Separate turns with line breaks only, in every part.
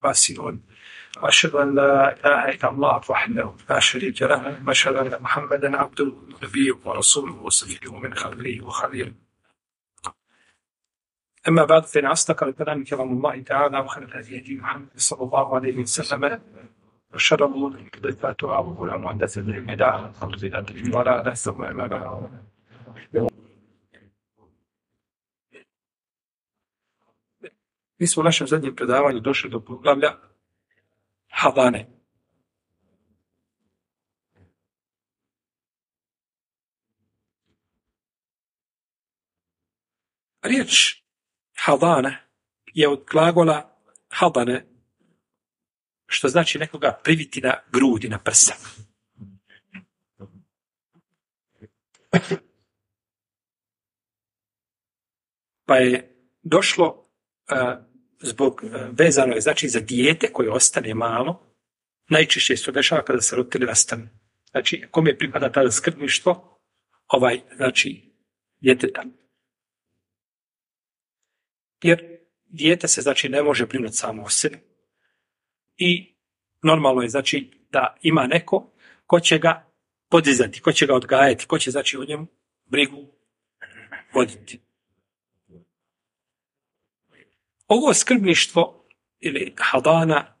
واسعون وأشهد أن لا إله إلا الله وحده لا شريك له وأشهد أن محمدا عبده ونبيه ورسوله وصفيه من خلقه وخليله. أما بعد فإن أصدق الكلام كلام الله تعالى وخير الهدي هدي محمد صلى الله عليه وسلم وشر الأمور محدثاتها وكل محدثة بدعة وكل بدعة ضلالة ثم أما بعد. Mi smo u našem zadnjem predavanju došli do poglavlja Hadane. Riječ Hadana je od glagola Hadane, što znači nekoga priviti na grudi, na prsa. Pa je došlo vezano je znači za dijete koje ostane malo, najčešće se to dešava kada se roditelji rastanu. Znači, kome pripada tada skrbništvo? Znači, djeteta. Jer dijete se, znači, ne može brinuti samo o sebi. I normalno je, znači, da ima neko ko će ga podizati, ko će ga odgajati, ko će, znači, o njemu brigu voditi. Ovo skrbništvo ili hadana,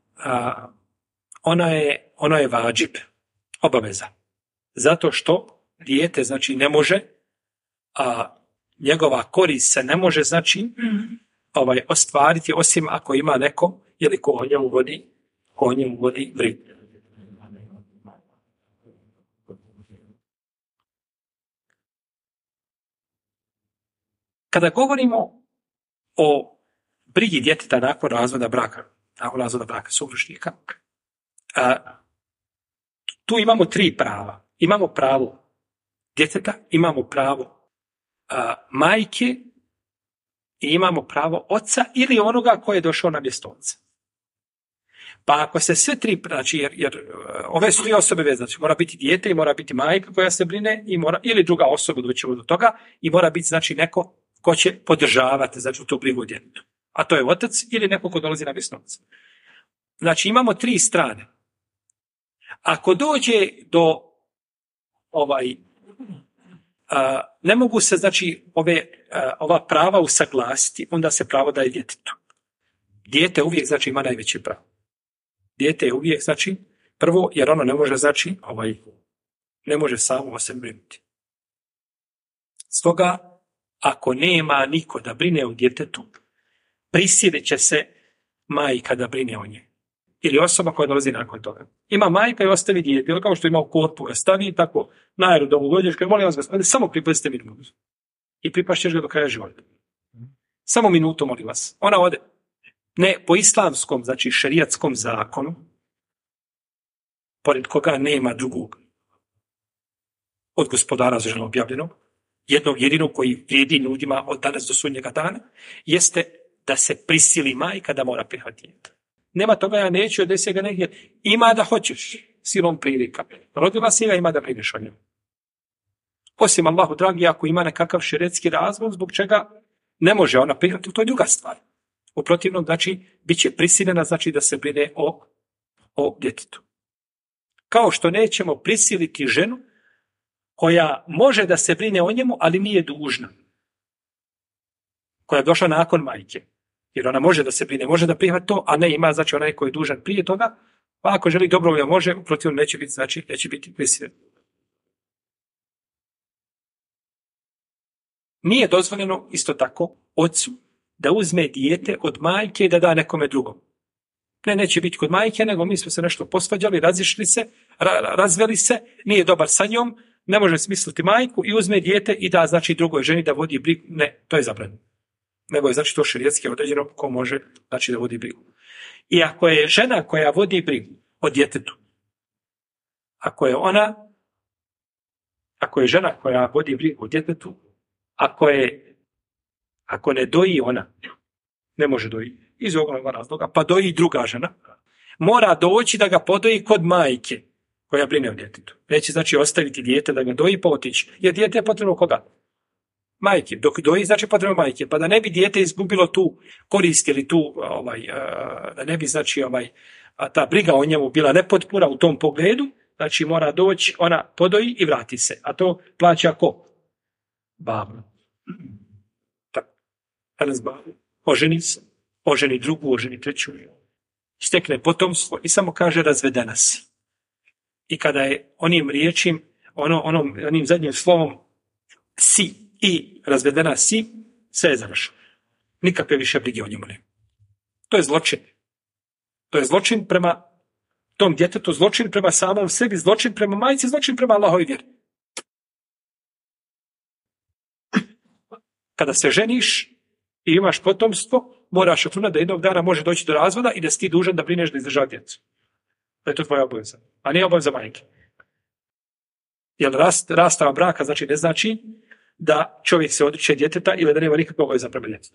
ona je vađib, obaveza. Zato što dijete, znači, ne može, njegova korist se ne može, znači, ostvariti osim ako ima neko ili ko o njemu vodi brigu. Kada govorimo o brigi djeteta nakon razvoda braka supružnika, tu imamo 3 prava. Imamo pravo djeteta, imamo pravo majke i imamo pravo oca ili onoga koji je došao na mjesto oca. Pa ako se sve 3, znači, jer ove su 3 osobe vezane, znači mora biti dijete i mora biti majka koja se brine ili druga osoba doćemo do toga i mora biti, znači, neko ko će podržavati, znači, tu brigu djetetu. A to je otac ili neko ko dolazi na mjesto oca. Znači imamo 3 strane. Ako dođe do ne mogu se, znači, ova prava usaglasiti, onda se pravo daje djetetu. Dijete uvijek, znači, ima najveće pravo. Dijete je uvijek, znači, prvo, jer ono ne može, znači, ne može samo o sebi brinuti. Stoga, ako nema niko da brine o djetetu, prisilit će se majka da brine o nje. Ili osoba koja dolazi nakon toga. Ima majka i ostavi dijete, ili kao što ima u korpu ga stavi i tako, na aerodromu dođeš, kaže, molim vas ga, samo pripazite minutu. I pripašćeš ga do kraja života. Samo minutu, molim vas. Ona ode. Ne, po islamskom, znači šerijatskom zakonu, pored koga nema drugog od gospodara zaželjeno objavljeno, jednog jedinog koji vrijedi ljudima od danas do sudnjega dana, jeste da se prisili majka da mora prihvatiti. Nema toga, ja neću, da se ga negdje. Ima da hoćeš, silom prilika. Rodila si ga, ima da brineš o njemu. Osim Allahu dragi, ako ima nekakav šeretski razlog, zbog čega ne može ona prihvatiti, to je druga stvar. U protivnom, znači, bit će prisiljena, znači, da se brine o djetetu. Kao što nećemo prisiliti ženu koja može da se brine o njemu, ali nije dužna. Koja je došla nakon majke. Jer ona može da se brine, može da prihvati to, a ne ima, znači, onaj koji je dužan prije toga, pa ako želi dobrovoljno može, u protivnom neće biti, znači, neće biti prisiljen. Nije dozvoljeno isto tako ocu da uzme dijete od majke i da da nekome drugom. Neće biti kod majke, nego mi smo se nešto posvađali, razišli se, razveli se, nije dobar sa njom, ne može smisliti majku i uzme dijete i da, znači, drugoj ženi da vodi brigu. Ne, to je zabranjeno. Nego je, znači, to šerijatski određeno ko može, znači, da vodi brigu. I ako je žena koja vodi brigu o djetetu, ako je žena koja vodi brigu o djetetu, ako ne doji ona, ne može doji iz ovog razloga, pa doji druga žena, mora doći da ga podoji kod majke koja brine o djetetu. Neće, znači, ostaviti dijete da ga doji pa otići. Jer dijete je potrebno koga? Majke, dok doji, znači potrebno majke, pa da ne bi dijete izgubilo tu korist ili tu, da ne bi, znači, ta briga o njemu bila nepotpuna u tom pogledu, znači mora doći, ona podoji i vrati se. A to plaća ko? Baba. Tako. Danas baba oženi se, oženi drugu, oženi treću, stekne potomstvo i samo kaže razvedena si. I kada je onim riječim, onim zadnjim slovom si i razvedena si, sve je završeno. Nikakve više brige o njemu nema. To je zločin. To je zločin prema tom djetetu, zločin prema samom sebi, zločin prema majci, zločin prema Allahovoj vjeri. Kada se ženiš i imaš potomstvo, moraš računati da jednog dana može doći do razvoda i da si ti dužan da brineš da izdržava djecu. Da je to tvoja obaveza. A nije obaveza majke. Jer rastava braka ne znači da čovjek se odriče djeteta ili da nema nikakve obaveza prema djetetu.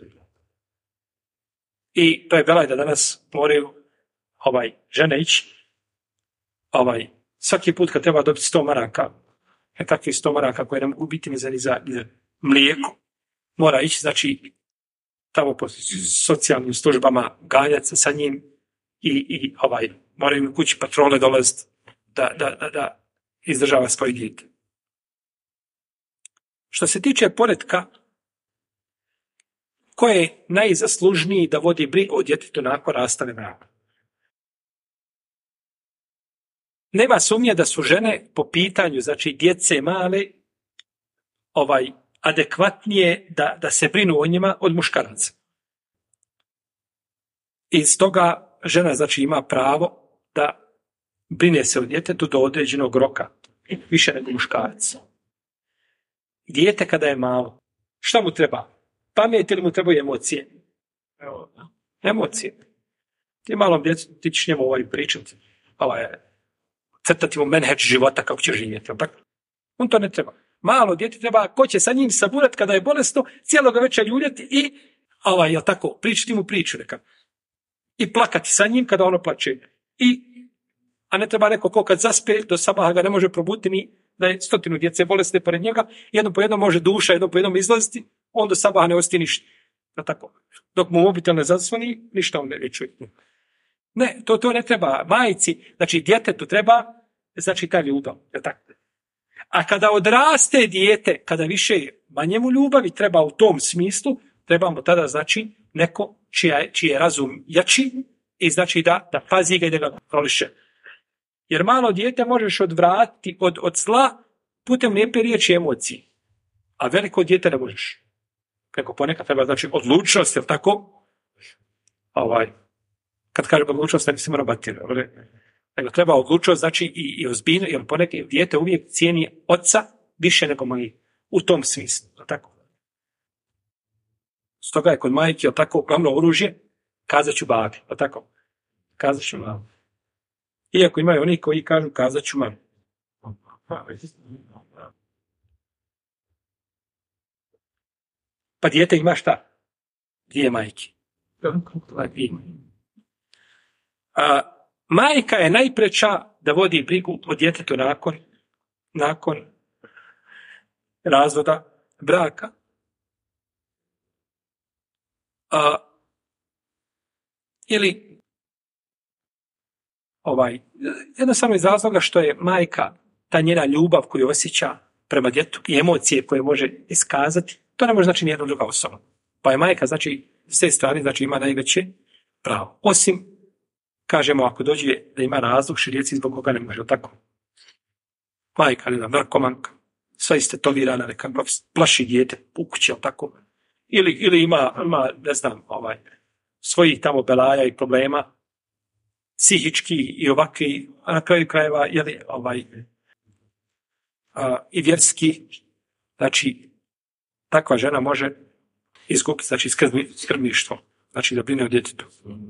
I to je belaj da danas moraju žene ići svaki put kad treba dobiti 100 maraka, takvih 100 maraka koje ne mogu biti ni za mlijeko, mora ići, znači, tamo po socijalnim službama ganjati se sa njim i moraju im kući patrole dolaziti da izdržava svoje dijete. Što se tiče poretka, ko je najzaslužniji da vodi brigu o djetetu nakon rastave braka? Nema sumnje da su žene po pitanju, znači djece male, adekvatnije da se brinu o njima od muškaraca. Iz toga žena, znači, ima pravo da brine se o djetetu do određenog roka, više nego muškarac. Dijete kada je malo, šta mu treba? Pamet ili mu trebaju emocije? Emocije. Ti malom djecu, ti ćeš njemu pričati, crtati mu menheđ života kako će živjeti. On to ne treba. Malo dijete treba, ko će sa njim saburati kada je bolesno, cijeloga večer ljuljati i pričati mu priču neka. I plakati sa njim kada ono plače. A ne treba neko ko kad zaspe do sabaha ga ne može probuditi ni da je 100 djece bolesne pored njega, jedno po jedno može duša, jedno po jednom izlaziti, on do sabaha ne osti ništa. Dok mu mobitel ne zazvoni, ništa on ne čuje. Ne, to ne treba. Majci, znači djetetu treba, znači ta ljubav. A kada odraste dijete, kada više manje mu ljubavi treba u tom smislu, treba mu tada, znači, neko čiji je razum jači i znači da pazi ga i da ga kontroliše. Jer malo dijete možeš odvratiti od zla putem lijepe riječi i emocije. A veliko dijete ne možeš. Kako ponekad treba, znači, odlučnost, jel tako? Kad kažem odlučnost, ne se mora batirati. Nego treba odlučnost, znači, i ozbiljno, jer ponekad dijete uvijek cijeni oca više nego moji. U tom smislu, jel tako? Stoga je kod majke, jel tako, glavno oružje, kazat ću babi, jel tako? Kazat ću babi. Iako imaju oni koji kažu kazat ću mami. Pa dijete ima šta? Dvije majke. Majka je najpreča da vodi brigu o djetetu nakon razvoda braka. Ili jednostavno iz razloga što je majka, ta njena ljubav koju osjeća prema djetetu i emocije koje može iskazati, to ne može znači nijedna druga osoba. Pa je majka, znači, s te strane, znači, ima najveće pravo. Osim, kažemo, ako dođe da ima razlog širijski zbog koga ne može, tako? Majka, ne znam, narkomanka, sva istetovirana, neka plaši dijete u kući, tako? Ili ima, ne znam, svojih tamo belaja i problema, psihički i ovakvi, a na kraju krajeva, i vjerski, znači, takva žena može izgubiti, znači, skrbništvo, znači, da brine o djetetu.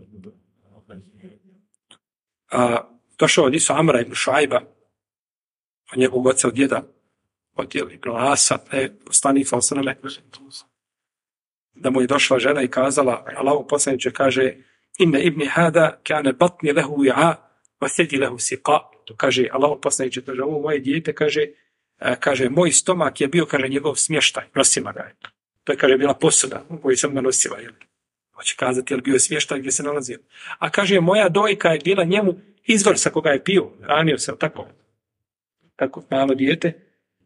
Došao od Isu Amra ibn Šuajba, od njegovog oca, od djeda, od Ibn Asa, poslanik sallallahu da mu je došla žena i kazala, Allahu poslaniče kaže, inne ibni hada kane batni lehu ja'a, va sedi lehu siqa. To kaže, Allahu poslaniče, kaže, ovo moje dijete, kaže, kaže, moj stomak je bio, kaže, njegov smještaj, nosila ga je. To je, kaže, bila posuda u kojoj sam ga nosila, jel? Hoće kazati, jel bio je smještaj gdje se nalazio. A kaže, moja dojka je bila njemu izvor sa koga je pio, ranio se, tako. Tako, malo dijete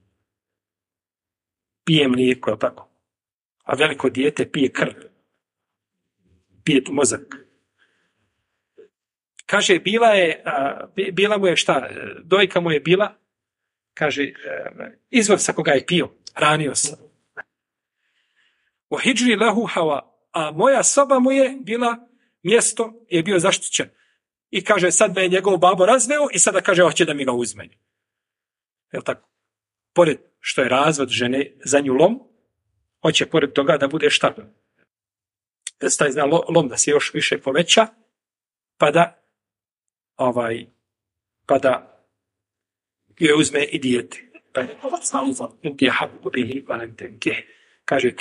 pije mlijeko, tako. A veliko dijete pije krv. Pije mozak. Kaže, bila mu je šta? Dojka mu je bila, kaže, izvor sa koga je pio, ranio se. U hidžri lahu hava, a moja soba mu je bila mjesto, je bio zaštićen. I kaže, sad me je njegov babo razveo i sada kaže, hoće da mi ga uzme. Jel tako? Pored što je razvod žene za nju lom, hoće pored toga da bude šta? Taj zna lom da se još više poveća, pa da joj uzme i dijete. Kaže,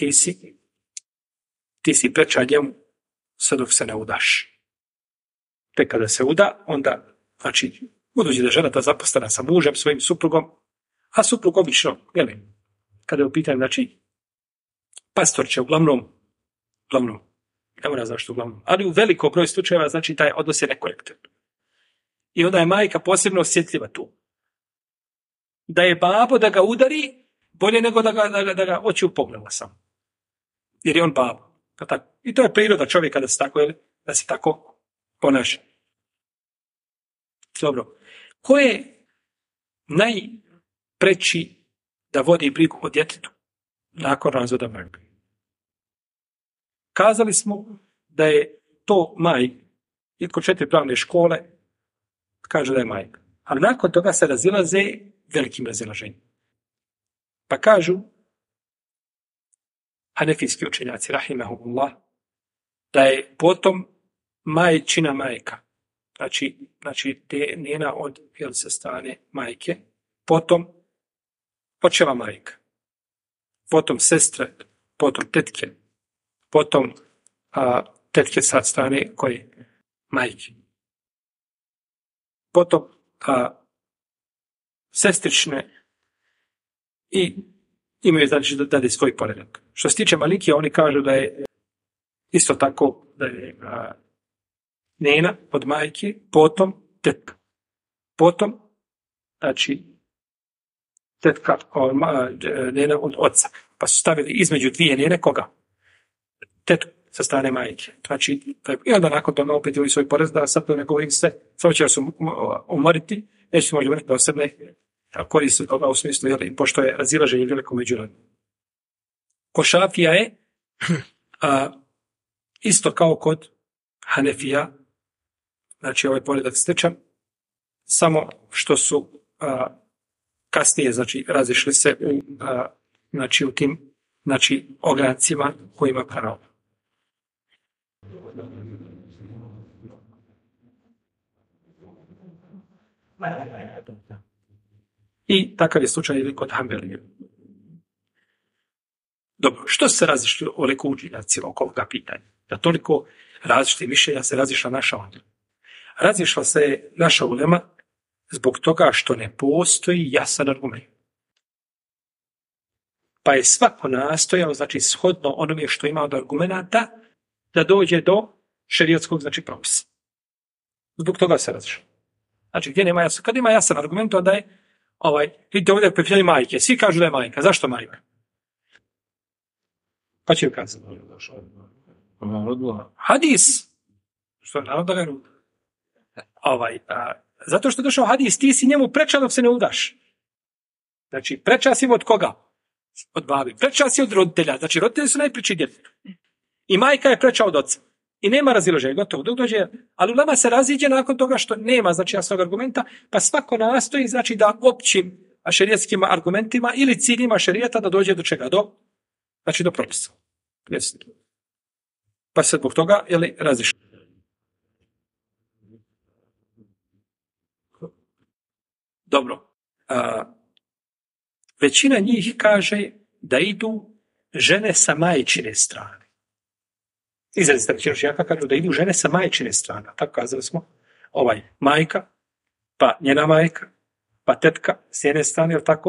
ti si preča njemu sve dok se ne udaš. Tek kada se uda, onda, znači, budući da žena ta zaposlena sa mužem, svojim suprugom, a suprug obično, kada je u pitanju, znači, pastor će uglavnom, ne mora znaš što uglavnom, ali u velikom broju slučajeva, znači, taj odnos je nekorektan. I onda je majka posebno osjetljiva tu. Da je babo da ga udari, bolje nego da ga oči u pogleda sam. Jer je on babo. I to je priroda čovjeka da se tako ponaša. Dobro. Ko je najpreći da vodi brigu o djetetu nakon razvoda braka? Kazali smo da je to majka. I kod 4 pravne škole kaže da je majka. Ali nakon toga se razilaze velikim razilaženjem. Pa kažu hanefijski učenjaci, rahimahumullah, da je potom majčina majka. Znači njena od sa strane majke, potom očeva majka, potom sestre, potom tetke, potom tetke sa strane koje majke, potom sestrične i imaju znači da dade svoj poredak. Što se tiče Malikija, oni kažu da je isto tako da je nena od majke, potom tetka. Potom, znači, tetka nena od oca. Pa su stavili između dvije nene koga? Tetku sa strane majke. Znači, i onda nakon toga opet ili svoj porez da sad to ne govorim sve. Samo će vas umoriti, neće se možda govoriti da osebne koristi toga u smislu, jer pošto je razilaženje veliko međunarodno. Ko Šafija je isto kao kod Hanefija, znači ovaj poredak sličan, samo što su kasnije, znači, razišli se u tim, znači, ograncima kojima pravo. I takav je slučaj ili kod Hanbelije. Dobro, što se razišli oliko učenjaci oko ovoga pitanja? Da toliko različitih mišljenja se razišla naša ulema. Razišla se naša ulema zbog toga što ne postoji jasan argument. Pa je svako nastojao, znači shodno onome što ima od argumenta, da dođe do šerijatskog, znači, propisa. Zbog toga se razišla. Znači, gdje nema jasan, kad ima jasan argument, onda je vidite ovdje pitanje majke. Svi kažu da je majka. Zašto majka? Pa će ju kazati. Hadis. Što je narod da ga ruda? Zato što je došao hadis, ti si njemu preča dok se ne udaš. Znači, preča si od koga? Od babi. Preča si od roditelja. Znači, roditelji su najpriči djetetu. I majka je preča od oca. I nema razilaženja, gotovo. Dok dođe, ali ulema se raziđe nakon toga što nema, znači, jasnog argumenta, pa svako nastoji, znači, da općim šerijetskim argumentima ili ciljima šerijata da dođe do čega? Do propisa. Pa se zbog toga, razišli. Dobro. Većina njih kaže da idu žene sa majčine strane. Izrazite većina učenjaka kažu da idu žene sa majčine strane. Tako kazali smo. Majka, pa njena majka, pa tetka s jedne strane, jel tako?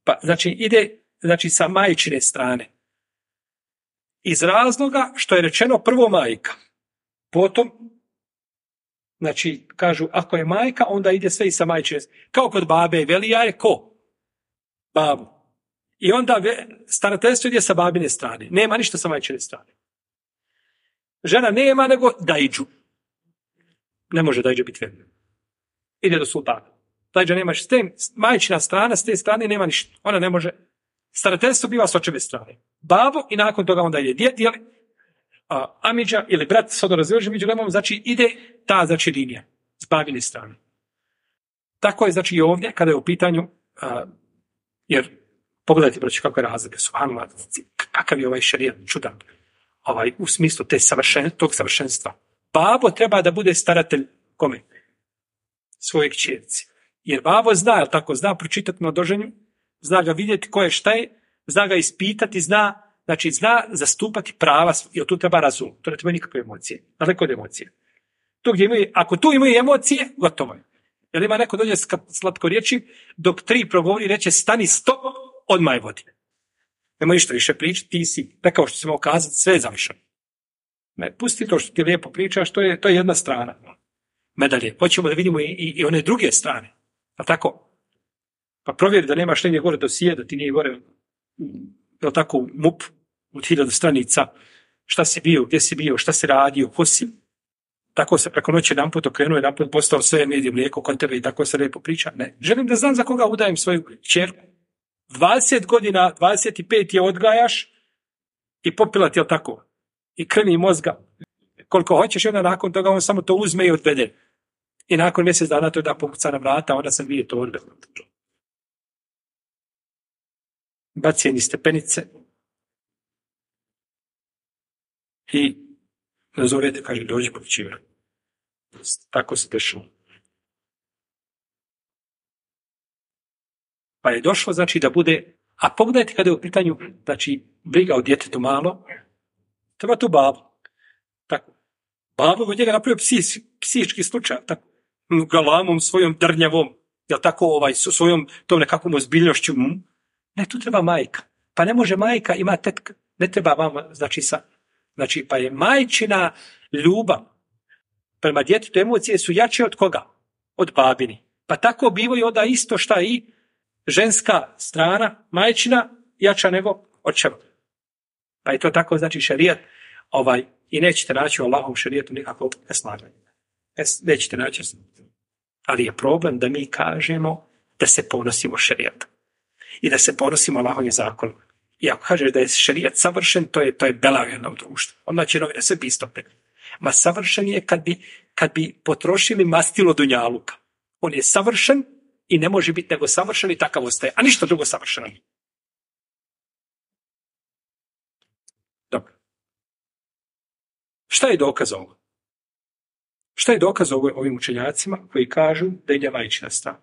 Pa, znači, ide sa majčine strane. Iz razloga što je rečeno prvo majka. Potom, znači, kažu, ako je majka, onda ide sve i sa majčine. Kao kod babe, velija je ko? Babu. I onda starateljstvo ide sa babine strane. Nema ništa sa majčine strane. Žena nema nego dajđu. Ne može dajđe biti velija. Ide do sultana. Dajđa nema ništa. Majčina strana, s te strane nema ništa. Ona ne može. Starateljstvo biva s očeve strane. Babo i nakon toga onda ide djed, amidža ili brat, sad razviježe među lemom, znači ide ta linija s babine strane. Tako je znači i ovdje kada je u pitanju, jer pogledajte braći kako je razlika, subhanallah, kakav je ovaj šerijat čudan, u smislu tog savršenstva. Babo treba da bude staratelj kome? Svoje kćerci. Jer babo zna, zna pročitati na doženju, zna ga vidjeti ko je šta je, zna ga ispitati, zna zastupati prava, jer tu treba razum, tu ne treba nikakve emocije, daleko od emocije. Ako tu imaju emocije, gotovo je. Jer ima neko dođe slatko riječi, dok 3 progovori reće stani stop, odmah je vodi. Nema ništa više pričati, ti si, rekao što ćemo kazati, sve je završeno. Ne, pusti to što ti lijepo pričaš, to je jedna strana medalje. Hoćemo da vidimo i one druge strane. A tako? Pa provjeri da nemaš negdje gore dosije, da ti nije gore u MUP od 1000 stranica, šta si bio, gdje si bio, šta si radio, ko si. Tako se preko noći jedanput okrenuo, jedanput postao sve med i mlijeko kod tebe i tako se lijepo priča. Ne, želim da znam za koga udajem svoju kćerku. 20 godina, 25 je odgajaš i popila ti je tako. I krvi i mozga. Koliko hoćeš, onda nakon toga on samo to uzme i odvede. I nakon mjesec dana to da popuca na vrata, onda sam 2 torbe. Bacijeni stepenice. I nazovete, kaže, dođi po kćiru. Tako se dešava. Pa je došlo, znači, da bude, a pogledajte kada je u pitanju, znači, briga o djetetu malo, treba tu babu. Tako. Babu od njega napravio psihički slučaj, tako, galamom svojom drnjavom, jel tako, svojom tom nekakvom ozbiljnošću. Ne, tu treba majka. Pa ne može majka, ima tetka. Ne treba vama, znači, pa je majčina ljubav prema djetetu, emocije su jače od koga? Od babini. Pa tako bivaju onda isto šta i ženska strana, majčina, jača nego očeva. Pa je to tako, znači, šerijat, i nećete naći u Allahovom šerijetu nikakvog neslaganja. Nećete naći. Ali je problem da mi kažemo da se ponosimo šerijatom. I da se ponosimo Allahovim zakonom. I ako kažeš da je šerijat savršen, to je belavljeno u društvu. Onda će novine sve istope. Ma savršen je kad bi potrošili mastilo dunjaluka. On je savršen i ne može biti nego savršen i takav ostaje. A ništa drugo savršeno. Dobro. Šta je dokaz ovoga? Šta je dokaz ovim učenjacima koji kažu da ide majčina strana?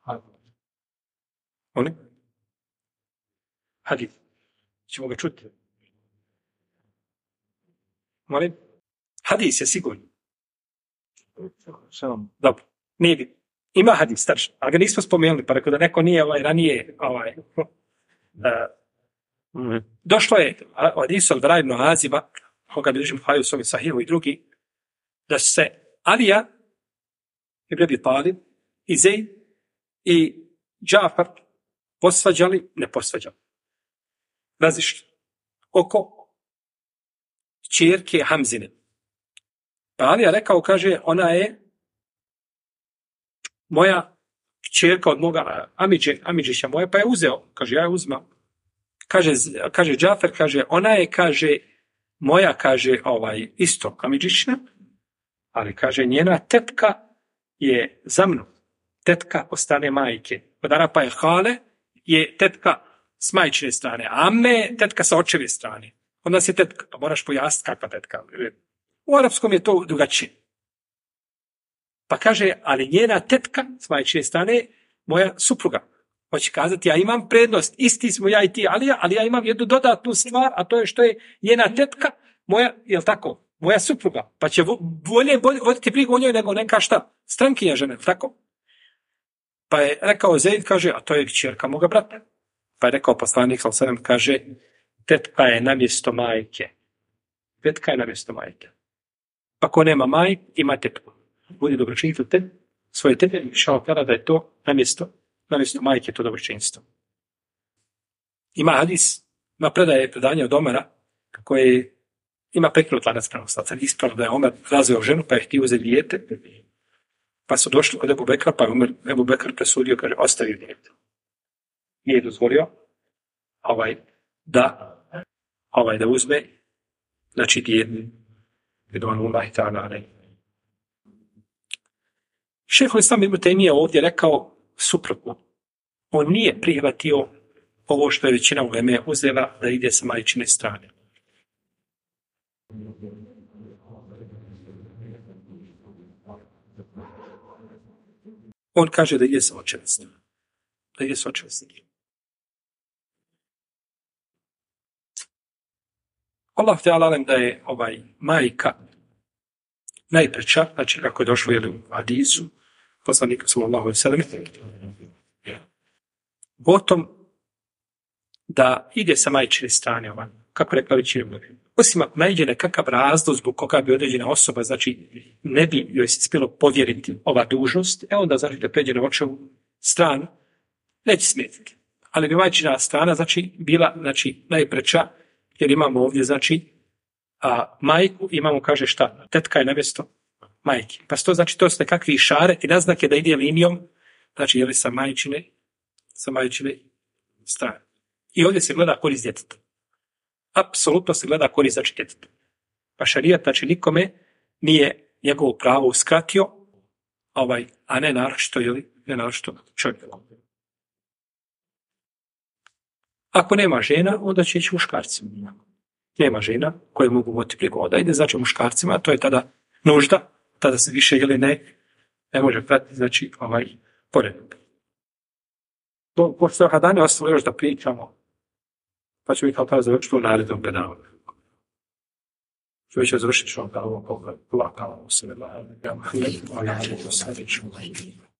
Oni? Hadis. Ćemo ga čuti. Molim? Hadis je sigurno. Dobro. Nije. Ima hadis, starši, ali ga nismo spomenuli, pa rekao da neko nije ranije došlo je hadisu od Bara ibn Aziba, koga bilježi Buhari u svome Sahihu i drugi, da se Alija ibn Abi Talib i Zejd i Džafar ne posvađali. Razišli oko kćerke Hamzine. Pa Alija rekao, kaže, ona je moja kćerka od moga Amidžića moja, pa je uzeo. Kaže, ja je uzmao. Kaže Džafer, kaže, ona je, kaže, moja, kaže, isto Amidžićna, ali, kaže, njena tetka je za mnom. Tetka ostane majke. Od Arapa je hale, je tetka s majčine strane, a amme je tetka sa očeve strane. Od nas je tetka, pa moraš pojasniti kakva tetka. U arapskom je to drugačije. Pa kaže, ali njena tetka s majčine strane, moja supruga. Hoće kazati, ja imam prednost, isti smo ja i ti, ali ja imam jednu dodatnu stvar, a to je što je njena tetka, moja, jel tako, moja supruga. Pa će bolje voditi brigu o njoj nego neka šta, strankinja žene, tako? Pa je rekao Zejd, kaže, a to je kćerka moga brata. Pa je rekao poslanik, sallallahu kaže, tetka je namjesto majke. Tetka je namjesto majke. Pa ko nema majke, ima tetku. Budi dobročinstvo svoje tete, šao kada da je to namjesto majke, to dobročinstvo. Ima hadis, ima predanje od Omara, koje ima prekinut lanac prenoslaca. Ispravno da je Omer razveo ženu, pa je htio uzeti dijete, pa su došli kod Ebu Bekra, pa je Ebu Bekr presudio, kaže, ostavi dijete. Nije dozvolio da uzme, znači dijete. Šejhul Islam Ibn Tejmija ovdje rekao suprotno. On nije prihvatio ovo što je većina uleme uzela da ide sa majčine strane. On kaže da ide sa očeve strane. Da ide sa očeve strane. Allah te alalem da je majka najpreča, znači kako je došlo u hadisu, poslanika sallallahu alejhi ve sellem, potom da ide sa majčine strane, kako rekla većina. Osim ako najde nekakav razlog zbog koga bi određena osoba, znači ne bi joj se smjelo povjeriti ova dužnost, onda znači da pređe na očevu stranu, neće smetiti. Ali bi majčina strana znači bila znači najpreča, jer imamo ovdje znači majku, imamo kaže šta, tetka je namjesto majke. Pa to znači to su nekakvi išareti, naznake da ide linijom, znači je li sa majčine strane. I ovdje se gleda korist djeteta. Apsolutno se gleda korist znači djeteta. Pa šarijat znači nikome nije njegovo pravo uskratio, a ne naročito čovjeku. Ako nema žena, onda će ići muškarcima. Nema žena koje mogu voti prigoda. Ide znači muškarcima, a to je tada nužda, tada se više ili ne može pratiti, znači poredak. Pošto hadane ostalo još da pričamo, pa ćemo i kao tada završiti u narednom predavanju. Što će završiti što kao ovo,